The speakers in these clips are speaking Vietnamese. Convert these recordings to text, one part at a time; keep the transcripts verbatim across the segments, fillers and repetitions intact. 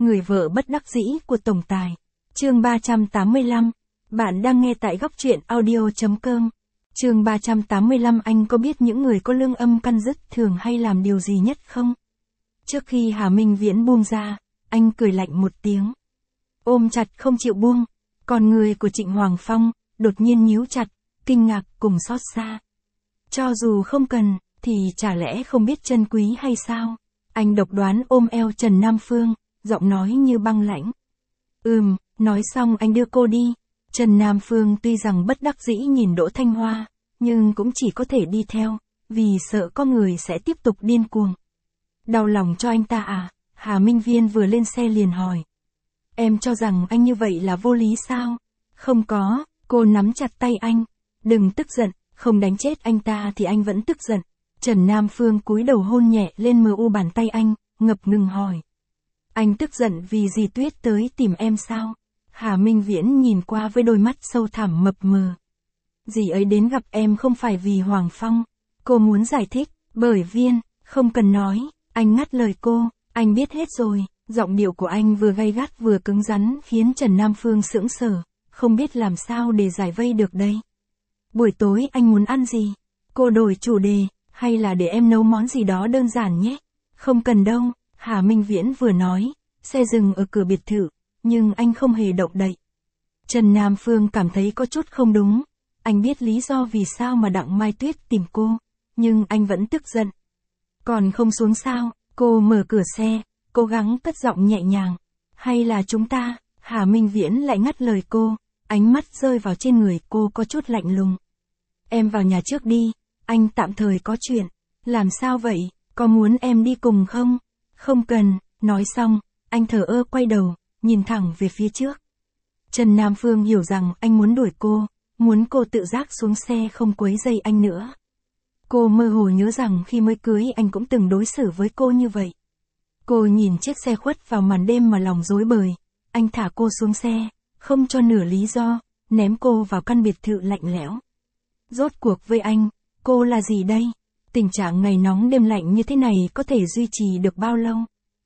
Người vợ bất đắc dĩ của tổng tài. Chương ba trăm tám mươi lăm. Bạn đang nghe tại góc truyện audio chấm com. Chương ba trăm tám mươi lăm. Anh có biết những người có lương âm căn dứt thường hay làm điều gì nhất không? Trước khi Hà Minh Viễn buông ra, anh cười lạnh một tiếng. Ôm chặt không chịu buông. Còn người của Trịnh Hoàng Phong, đột nhiên nhíu chặt, kinh ngạc cùng xót xa. Cho dù không cần, thì chả lẽ không biết trân quý hay sao? Anh độc đoán ôm eo Trần Nam Phương, giọng nói như băng lãnh. Ừm, nói xong anh đưa cô đi. Trần Nam Phương tuy rằng bất đắc dĩ nhìn Đỗ Thanh Hoa, nhưng cũng chỉ có thể đi theo, vì sợ có người sẽ tiếp tục điên cuồng. Đau lòng cho anh ta à? Hà Minh Viên vừa lên xe liền hỏi. Em cho rằng anh như vậy là vô lý sao? Không có, cô nắm chặt tay anh. Đừng tức giận, không đánh chết anh ta thì anh vẫn tức giận. Trần Nam Phương cúi đầu hôn nhẹ lên mờ u bàn tay anh, ngập ngừng hỏi. Anh tức giận vì dì Tuyết tới tìm em sao? Hà Minh Viễn nhìn qua với đôi mắt sâu thẳm mập mờ. Dì ấy đến gặp em không phải vì Hoàng Phong. Cô muốn giải thích, bởi Viên, không cần nói, anh ngắt lời cô, anh biết hết rồi. Giọng điệu của anh vừa gay gắt vừa cứng rắn khiến Trần Nam Phương sững sờ, không biết làm sao để giải vây được đây. Buổi tối anh muốn ăn gì? Cô đổi chủ đề, hay là để em nấu món gì đó đơn giản nhé? Không cần đâu, Hà Minh Viễn vừa nói, xe dừng ở cửa biệt thự, nhưng anh không hề động đậy. Trần Nam Phương cảm thấy có chút không đúng, anh biết lý do vì sao mà Đặng Mai Tuyết tìm cô, nhưng anh vẫn tức giận. Còn không xuống sao? Cô mở cửa xe, cố gắng cất giọng nhẹ nhàng. Hay là chúng ta? Hà Minh Viễn lại ngắt lời cô, ánh mắt rơi vào trên người cô có chút lạnh lùng. Em vào nhà trước đi, anh tạm thời có chuyện. Làm sao vậy? Có muốn em đi cùng không? Không cần, nói xong, anh thở ơ quay đầu, nhìn thẳng về phía trước. Trần Nam Phương hiểu rằng anh muốn đuổi cô, muốn cô tự giác xuống xe không quấy rầy anh nữa. Cô mơ hồ nhớ rằng khi mới cưới anh cũng từng đối xử với cô như vậy. Cô nhìn chiếc xe khuất vào màn đêm mà lòng rối bời. Anh thả cô xuống xe, không cho nửa lý do, ném cô vào căn biệt thự lạnh lẽo. Rốt cuộc với anh, cô là gì đây? Tình trạng ngày nóng đêm lạnh như thế này có thể duy trì được bao lâu?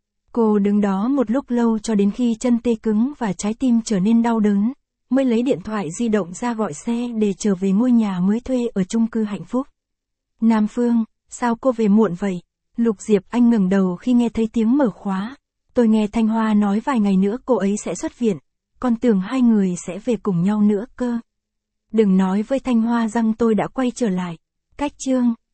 Cô đứng đó một lúc lâu cho đến khi chân tê cứng và trái tim trở nên đau đớn, mới lấy điện thoại di động ra gọi xe để trở về ngôi nhà mới thuê ở chung cư Hạnh Phúc. Nam Phương, sao cô về muộn vậy? Lục Diệp Anh ngẩng đầu khi nghe thấy tiếng mở khóa. Tôi nghe Thanh Hoa nói vài ngày nữa cô ấy sẽ xuất viện, còn tưởng hai người sẽ về cùng nhau nữa cơ. Đừng nói với Thanh Hoa rằng tôi đã quay trở lại. Cách chương.